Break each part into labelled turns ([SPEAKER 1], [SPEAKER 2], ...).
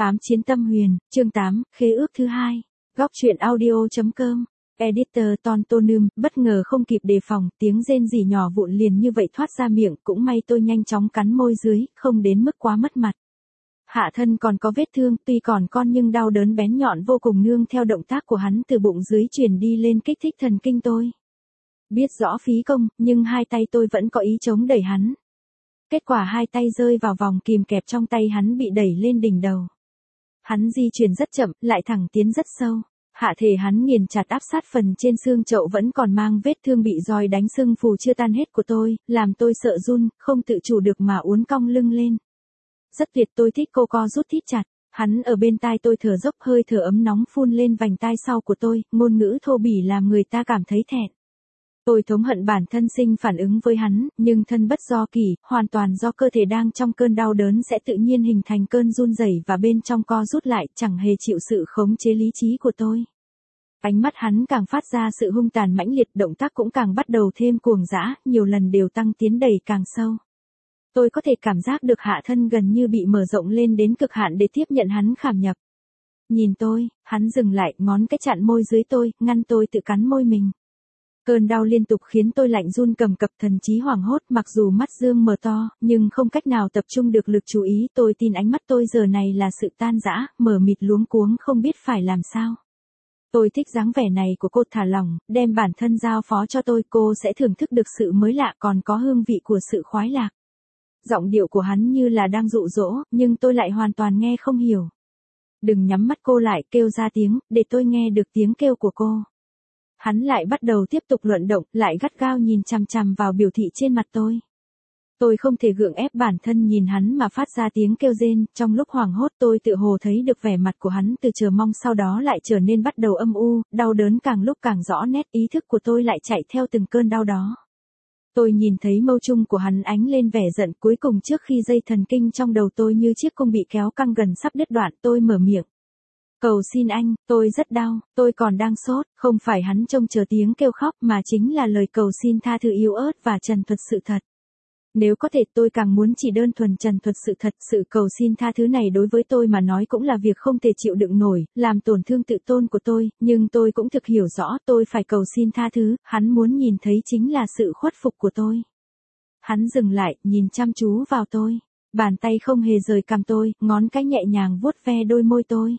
[SPEAKER 1] Ám chiến tâm huyền, chương 8, khế ước thứ hai. Góc truyện audio.com. Editor Tontonum, bất ngờ không kịp đề phòng, tiếng rên rỉ nhỏ vụn liền như vậy thoát ra miệng, cũng may tôi nhanh chóng cắn môi dưới, không đến mức quá mất mặt. Hạ thân còn có vết thương, tuy còn con nhưng đau đớn bén nhọn vô cùng nương theo động tác của hắn từ bụng dưới truyền đi lên kích thích thần kinh tôi. Biết rõ phí công, nhưng hai tay tôi vẫn có ý chống đẩy hắn. Kết quả hai tay rơi vào vòng kìm kẹp trong tay hắn bị đẩy lên đỉnh đầu. Hắn di chuyển rất chậm, lại thẳng tiến rất sâu. Hạ thể hắn nghiền chặt áp sát phần trên xương chậu vẫn còn mang vết thương bị roi đánh sưng phù chưa tan hết của tôi, làm tôi sợ run, không tự chủ được mà uốn cong lưng lên. Rất tuyệt, tôi thích cô co rút thít chặt. Hắn ở bên tai tôi thở dốc, hơi thở ấm nóng phun lên vành tai sau của tôi, ngôn ngữ thô bỉ làm người ta cảm thấy thẹn. Tôi thống hận bản thân sinh phản ứng với hắn, nhưng thân bất do kỷ, hoàn toàn do cơ thể đang trong cơn đau đớn sẽ tự nhiên hình thành cơn run rẩy và bên trong co rút lại, chẳng hề chịu sự khống chế lý trí của tôi. Ánh mắt hắn càng phát ra sự hung tàn mãnh liệt, động tác cũng càng bắt đầu thêm cuồng dã, nhiều lần đều tăng tiến đẩy càng sâu. Tôi có thể cảm giác được hạ thân gần như bị mở rộng lên đến cực hạn để tiếp nhận hắn khảm nhập. Nhìn tôi, hắn dừng lại, ngón cái chặn môi dưới tôi, ngăn tôi tự cắn môi mình. Cơn đau liên tục khiến tôi lạnh run cầm cập, thần trí hoảng hốt, mặc dù mắt dương mở to, nhưng không cách nào tập trung được lực chú ý. Tôi tin ánh mắt tôi giờ này là sự tan rã, mờ mịt luống cuống không biết phải làm sao. Tôi thích dáng vẻ này của cô, thả lỏng, đem bản thân giao phó cho tôi, cô sẽ thưởng thức được sự mới lạ còn có hương vị của sự khoái lạc. Giọng điệu của hắn như là đang dụ dỗ, nhưng tôi lại hoàn toàn nghe không hiểu. Đừng nhắm mắt, cô lại kêu ra tiếng, để tôi nghe được tiếng kêu của cô. Hắn lại bắt đầu tiếp tục luận động, lại gắt gao nhìn chằm chằm vào biểu thị trên mặt tôi. Tôi không thể gượng ép bản thân nhìn hắn mà phát ra tiếng kêu rên, trong lúc hoảng hốt tôi tự hồ thấy được vẻ mặt của hắn từ chờ mong sau đó lại trở nên bắt đầu âm u, đau đớn càng lúc càng rõ nét, ý thức của tôi lại chạy theo từng cơn đau đó. Tôi nhìn thấy mâu trung của hắn ánh lên vẻ giận, cuối cùng trước khi dây thần kinh trong đầu tôi như chiếc cung bị kéo căng gần sắp đứt đoạn, tôi mở miệng. Cầu xin anh, tôi rất đau, tôi còn đang sốt, không phải hắn trông chờ tiếng kêu khóc mà chính là lời cầu xin tha thứ yếu ớt và trần thuật sự thật. Nếu có thể tôi càng muốn chỉ đơn thuần trần thuật sự thật, sự cầu xin tha thứ này đối với tôi mà nói cũng là việc không thể chịu đựng nổi, làm tổn thương tự tôn của tôi, nhưng tôi cũng thực hiểu rõ tôi phải cầu xin tha thứ, hắn muốn nhìn thấy chính là sự khuất phục của tôi. Hắn dừng lại, nhìn chăm chú vào tôi, bàn tay không hề rời cằm tôi, ngón cái nhẹ nhàng vuốt ve đôi môi tôi.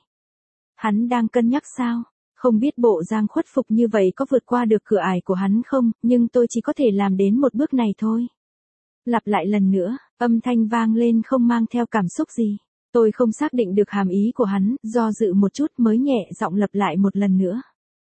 [SPEAKER 1] Hắn đang cân nhắc sao? Không biết bộ dạng khuất phục như vậy có vượt qua được cửa ải của hắn không, nhưng tôi chỉ có thể làm đến một bước này thôi. Lặp lại lần nữa, âm thanh vang lên không mang theo cảm xúc gì. Tôi không xác định được hàm ý của hắn, do dự một chút mới nhẹ giọng lặp lại một lần nữa.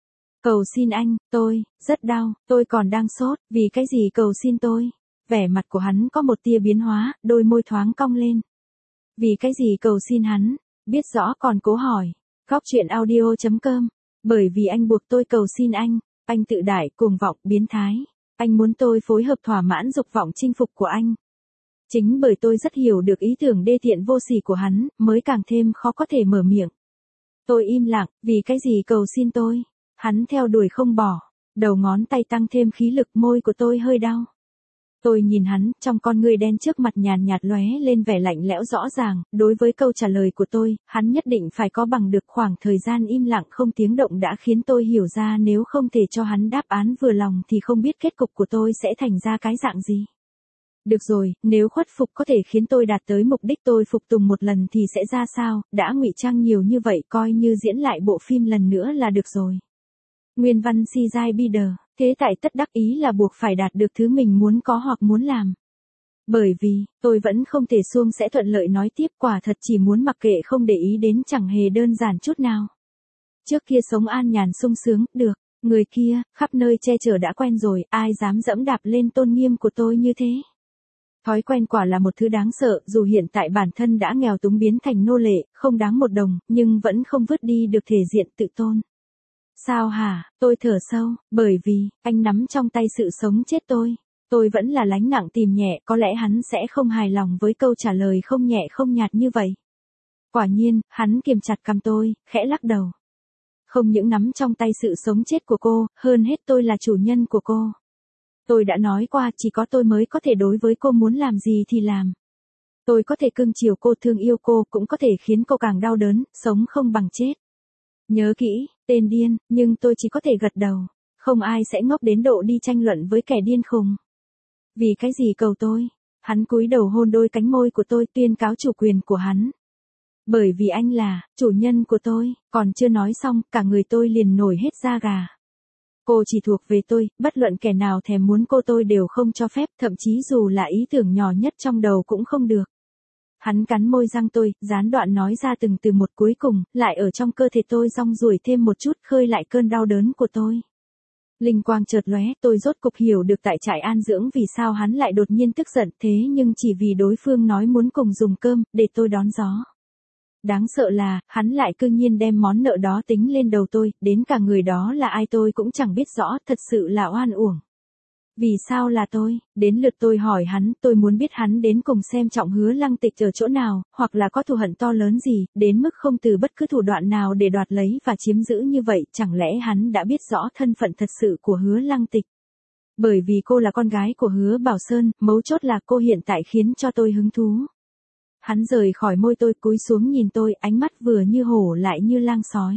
[SPEAKER 1] Cầu xin anh, tôi, rất đau, tôi còn đang sốt, vì cái gì cầu xin tôi? Vẻ mặt của hắn có một tia biến hóa, đôi môi thoáng cong lên. Vì cái gì cầu xin hắn? Biết rõ còn cố hỏi. Góc truyện audio.com. Bởi vì anh buộc tôi cầu xin anh tự đại, cuồng vọng, biến thái. Anh muốn tôi phối hợp thỏa mãn dục vọng chinh phục của anh. Chính bởi tôi rất hiểu được ý tưởng đê tiện vô sỉ của hắn, mới càng thêm khó có thể mở miệng. Tôi im lặng, vì cái gì cầu xin tôi? Hắn theo đuổi không bỏ, đầu ngón tay tăng thêm khí lực, môi của tôi hơi đau. Tôi nhìn hắn, trong con ngươi đen trước mặt nhàn nhạt lóe lên vẻ lạnh lẽo rõ ràng, đối với câu trả lời của tôi, hắn nhất định phải có bằng được. Khoảng thời gian im lặng không tiếng động đã khiến tôi hiểu ra nếu không thể cho hắn đáp án vừa lòng thì không biết kết cục của tôi sẽ thành ra cái dạng gì. Được rồi, nếu khuất phục có thể khiến tôi đạt tới mục đích tôi phục tùng một lần thì sẽ ra sao, đã ngụy trang nhiều như vậy coi như diễn lại bộ phim lần nữa là được rồi. Nguyên văn si giai bider, thế tại tất đắc ý là buộc phải đạt được thứ mình muốn có hoặc muốn làm. Bởi vì, tôi vẫn không thể suông sẽ thuận lợi nói tiếp, quả thật chỉ muốn mặc kệ không để ý đến chẳng hề đơn giản chút nào. Trước kia sống an nhàn sung sướng, được, người kia, khắp nơi che chở đã quen rồi, ai dám dẫm đạp lên tôn nghiêm của tôi như thế. Thói quen quả là một thứ đáng sợ, dù hiện tại bản thân đã nghèo túng biến thành nô lệ, không đáng một đồng, nhưng vẫn không vứt đi được thể diện tự tôn. Sao hả? Tôi thở sâu, bởi vì, anh nắm trong tay sự sống chết tôi. Tôi vẫn là lánh nặng tìm nhẹ, có lẽ hắn sẽ không hài lòng với câu trả lời không nhẹ không nhạt như vậy. Quả nhiên, hắn kiềm chặt cằm tôi, khẽ lắc đầu. Không những nắm trong tay sự sống chết của cô, hơn hết tôi là chủ nhân của cô. Tôi đã nói qua chỉ có tôi mới có thể đối với cô muốn làm gì thì làm. Tôi có thể cưng chiều cô, thương yêu cô, cũng có thể khiến cô càng đau đớn, sống không bằng chết. Nhớ kỹ, tên điên, nhưng tôi chỉ có thể gật đầu. Không ai sẽ ngốc đến độ đi tranh luận với kẻ điên khùng. Vì cái gì cầu tôi? Hắn cúi đầu hôn đôi cánh môi của tôi, tuyên cáo chủ quyền của hắn. Bởi vì anh là chủ nhân của tôi, còn chưa nói xong, cả người tôi liền nổi hết da gà. Cô chỉ thuộc về tôi, bất luận kẻ nào thèm muốn cô tôi đều không cho phép, thậm chí dù là ý tưởng nhỏ nhất trong đầu cũng không được. Hắn cắn môi răng tôi, gián đoạn nói ra từng từ một, cuối cùng, lại ở trong cơ thể tôi rong ruổi thêm một chút, khơi lại cơn đau đớn của tôi. Linh quang chợt lóe, tôi rốt cục hiểu được tại trại an dưỡng vì sao hắn lại đột nhiên tức giận thế, nhưng chỉ vì đối phương nói muốn cùng dùng cơm, để tôi đón gió. Đáng sợ là, hắn lại cư nhiên đem món nợ đó tính lên đầu tôi, đến cả người đó là ai tôi cũng chẳng biết rõ, thật sự là oan uổng. Vì sao là tôi? Đến lượt tôi hỏi hắn, tôi muốn biết hắn đến cùng xem trọng Hứa Lăng Tịch ở chỗ nào, hoặc là có thù hận to lớn gì, đến mức không từ bất cứ thủ đoạn nào để đoạt lấy và chiếm giữ như vậy, chẳng lẽ hắn đã biết rõ thân phận thật sự của Hứa Lăng Tịch? Bởi vì cô là con gái của Hứa Bảo Sơn, mấu chốt là cô hiện tại khiến cho tôi hứng thú. Hắn rời khỏi môi tôi, cúi xuống nhìn tôi, ánh mắt vừa như hổ lại như lang sói.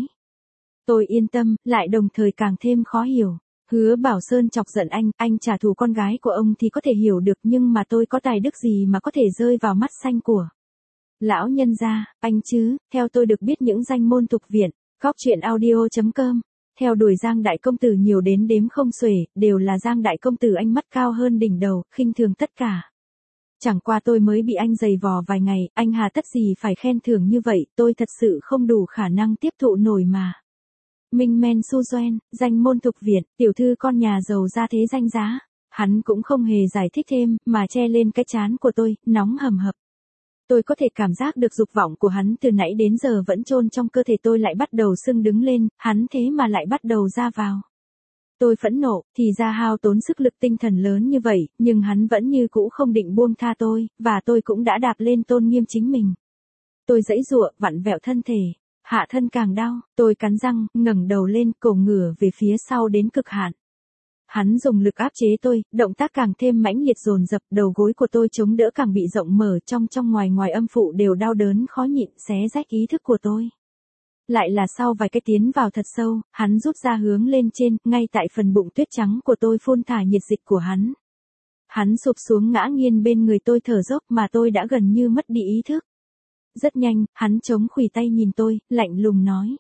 [SPEAKER 1] Tôi yên tâm, lại đồng thời càng thêm khó hiểu. Hứa Bảo Sơn chọc giận anh trả thù con gái của ông thì có thể hiểu được, nhưng mà tôi có tài đức gì mà có thể rơi vào mắt xanh của lão nhân gia, anh chứ? Theo tôi được biết những danh môn tục viện, góc truyện audio.com, theo đuổi Giang đại công tử nhiều đến đếm không xuể, đều là Giang đại công tử anh mắt cao hơn đỉnh đầu, khinh thường tất cả. Chẳng qua tôi mới bị anh giày vò vài ngày, anh hà tất gì phải khen thưởng như vậy, tôi thật sự không đủ khả năng tiếp thụ nổi mà. Minh Men Su Doen, danh môn tục viện, tiểu thư con nhà giàu ra thế danh giá. Hắn cũng không hề giải thích thêm, mà che lên cái trán của tôi, nóng hầm hập. Tôi có thể cảm giác được dục vọng của hắn từ nãy đến giờ vẫn chôn trong cơ thể tôi lại bắt đầu sưng đứng lên, hắn thế mà lại bắt đầu ra vào. Tôi phẫn nộ, thì ra hao tốn sức lực tinh thần lớn như vậy, nhưng hắn vẫn như cũ không định buông tha tôi, và tôi cũng đã đạp lên tôn nghiêm chính mình. Tôi giãy giụa, vặn vẹo thân thể. Hạ thân càng đau, tôi cắn răng, ngẩng đầu lên, cổ ngửa về phía sau đến cực hạn. Hắn dùng lực áp chế tôi, động tác càng thêm mãnh liệt dồn dập, đầu gối của tôi chống đỡ càng bị rộng mở, trong ngoài âm phụ đều đau đớn khó nhịn, xé rách ý thức của tôi. Lại là sau vài cái tiến vào thật sâu, hắn rút ra hướng lên trên, ngay tại phần bụng tuyết trắng của tôi phun thả nhiệt dịch của hắn. Hắn sụp xuống ngã nghiêng bên người tôi thở dốc mà tôi đã gần như mất đi ý thức. Rất nhanh, hắn chống khuỷu tay nhìn tôi, lạnh lùng nói.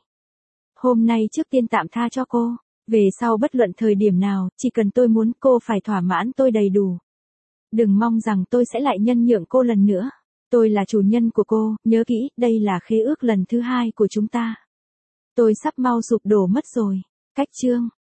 [SPEAKER 1] Hôm nay trước tiên tạm tha cho cô, về sau bất luận thời điểm nào, chỉ cần tôi muốn cô phải thỏa mãn tôi đầy đủ. Đừng mong rằng tôi sẽ lại nhân nhượng cô lần nữa. Tôi là chủ nhân của cô, nhớ kỹ, đây là khế ước lần thứ 2 của chúng ta. Tôi sắp mau sụp đổ mất rồi. Cách chương